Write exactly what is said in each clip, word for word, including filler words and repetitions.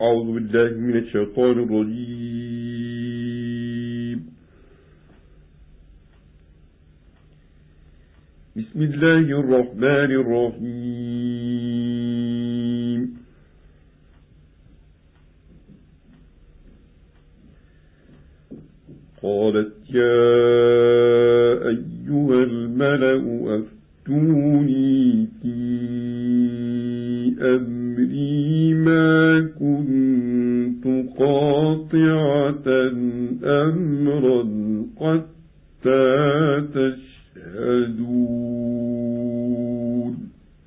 أعوذ بالله من الشيطان الرجيم. بسم الله الرحمن الرحيم. قالت يا أيها الملأ أفتوني في أمري ما كنت قاطعة أمرا حتى تشهدون.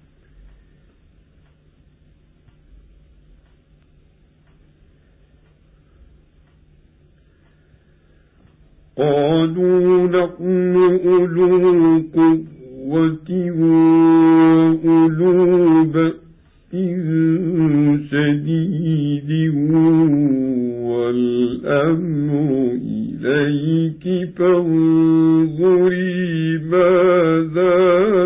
قالوا نحن أولو قوة وأولو بأس شديد والأمر إليك فانظري ماذا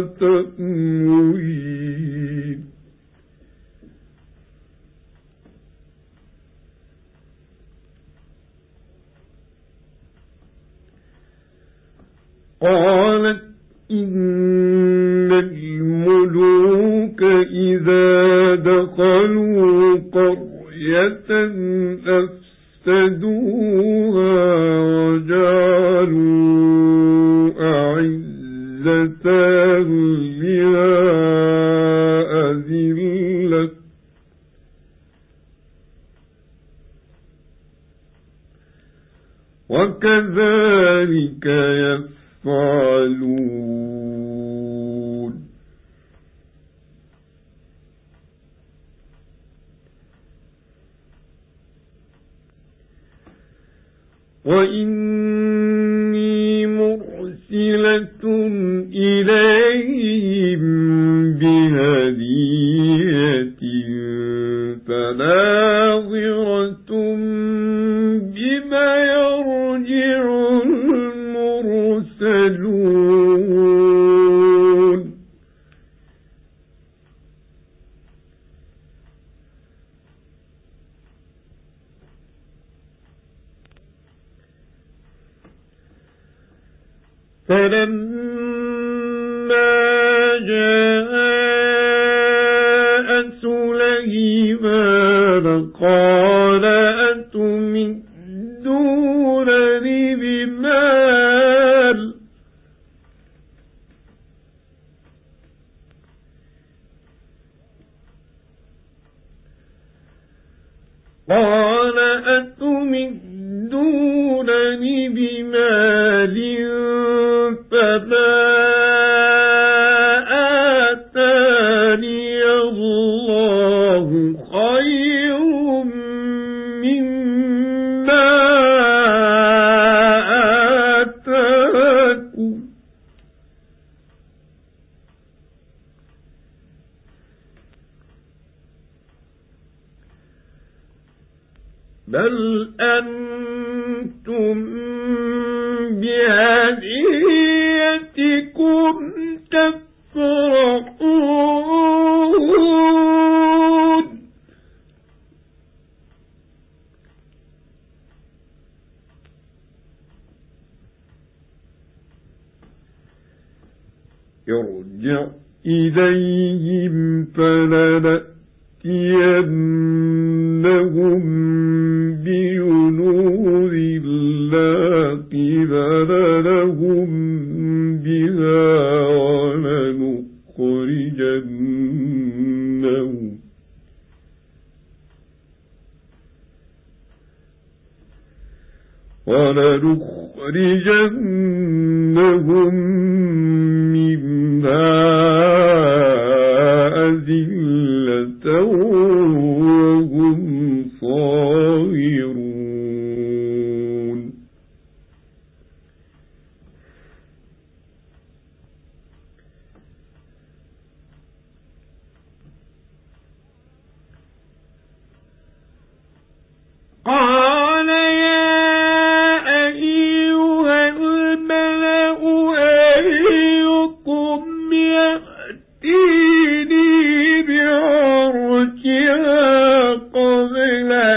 تأمرين. قالت إن الملوك إذا دخلوا قرية أفسدوها وجعلوا أعزة أهلها أذلة وكذلك يفعلون. وإني مرسلة إليهم بهدية فناظرة بما يرجع المرسلون. فلما جاء سليمان قال أتمدونني بمال قال أتمدونني بمال فما آتاني الله خير مما آتاكم بل أنتم بهديتكم تفرحون. ارجع إليهم فلنأتينهم بجنود لا قبل لهم بها ولنخرجنهم ولنخرجنهم منها أذلة وهم صاغرون. قال يا أيها الملأ أيكم يأتيني بعرشها قبل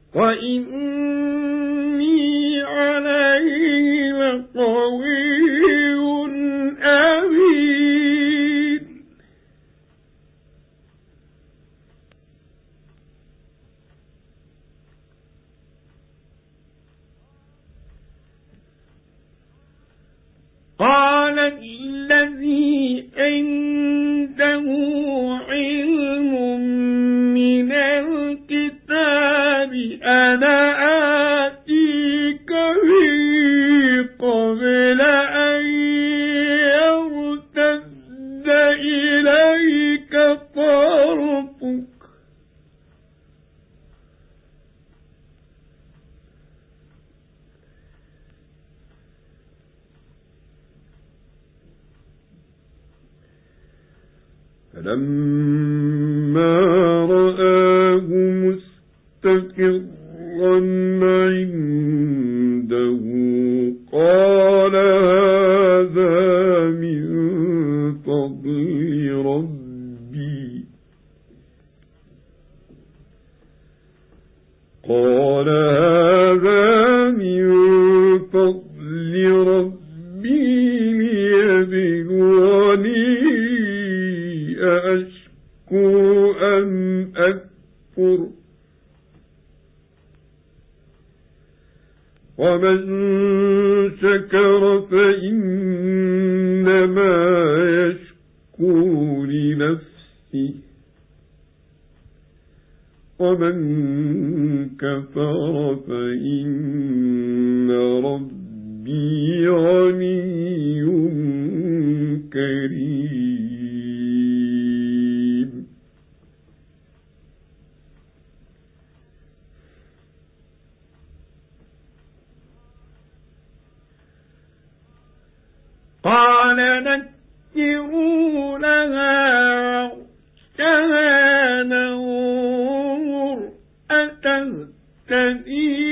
وإني عليه لقوي أمين. قال الذي عنده علم من الكتاب أنا آتيك به قبل أن يرتد إليك طرفك فلما رآه مستقرا عنده قال هذا من فضل ربي قال هذا من فضل ربي ليبلوني أشكر أم أكفر ومن شكر فإنما يشكر لنفسه ومن كفر فإن ربي غني كريم. قال نكروا لها عرشها ننظر أتهتدي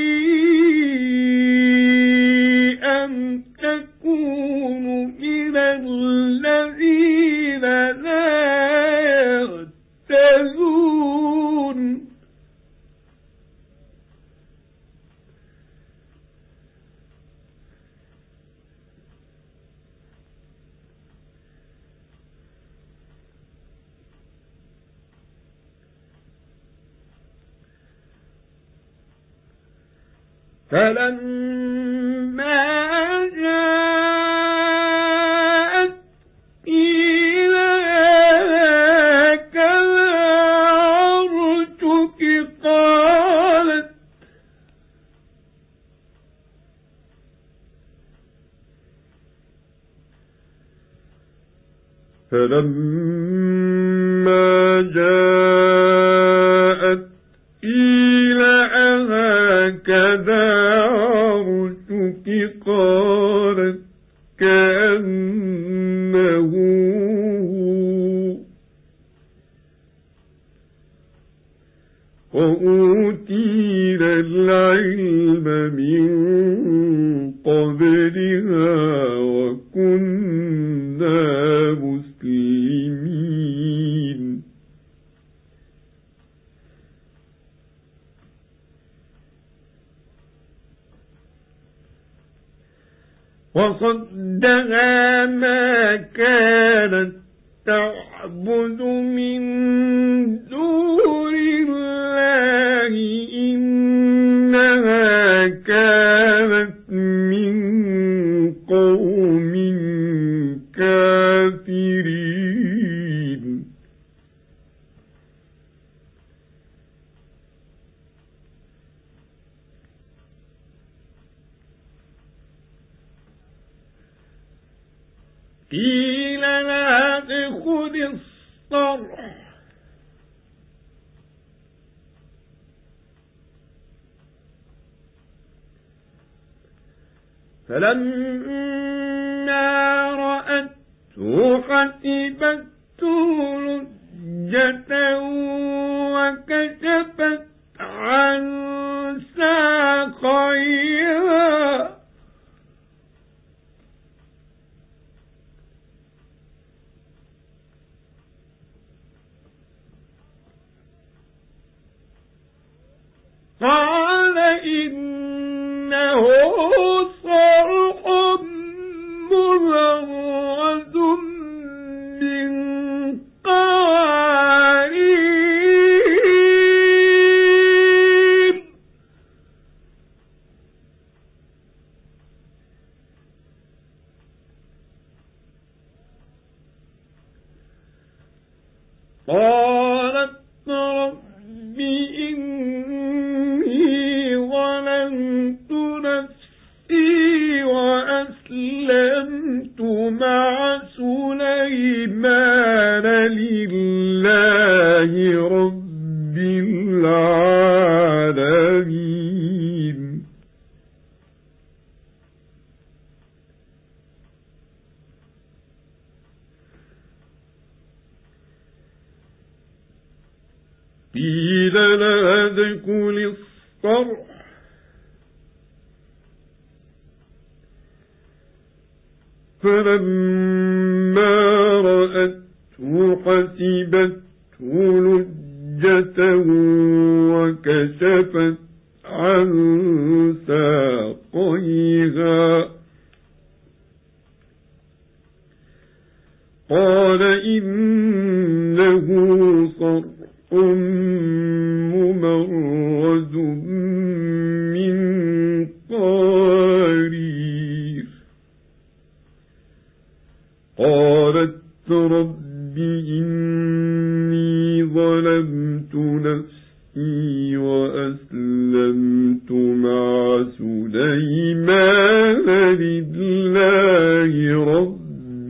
أم تكون من الذين لا يهتدون. فلما جاءت قيل هكذا عرشك قالت فلما جاءت قيل هكذا عرشك قالت كأنه وأوتينا العلم من قبلها وكنا مسلمين. وصدها ما كانت تعبد من دون الله إنها كانت من قوم كافرين. قيل لا تدخل الصرح فلما رأته حسبته لجة وكشفت عن ساقيها قال إنه صرح ممرد من قوارير قالت رب إني ظلمت نفسي وأسلمت مع سليمان لله رب العالمين قيل لها ادخلي الصرح فلما رأته حسبته لجة وكشفت عن ساقيها قال إنه صرح ممرد من قوارير قالت رب إني ظلمت نفسي وأسلمت مع سليمان لله رب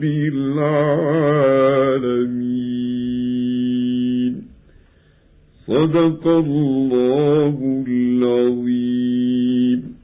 العالمين صدق الله العظيم.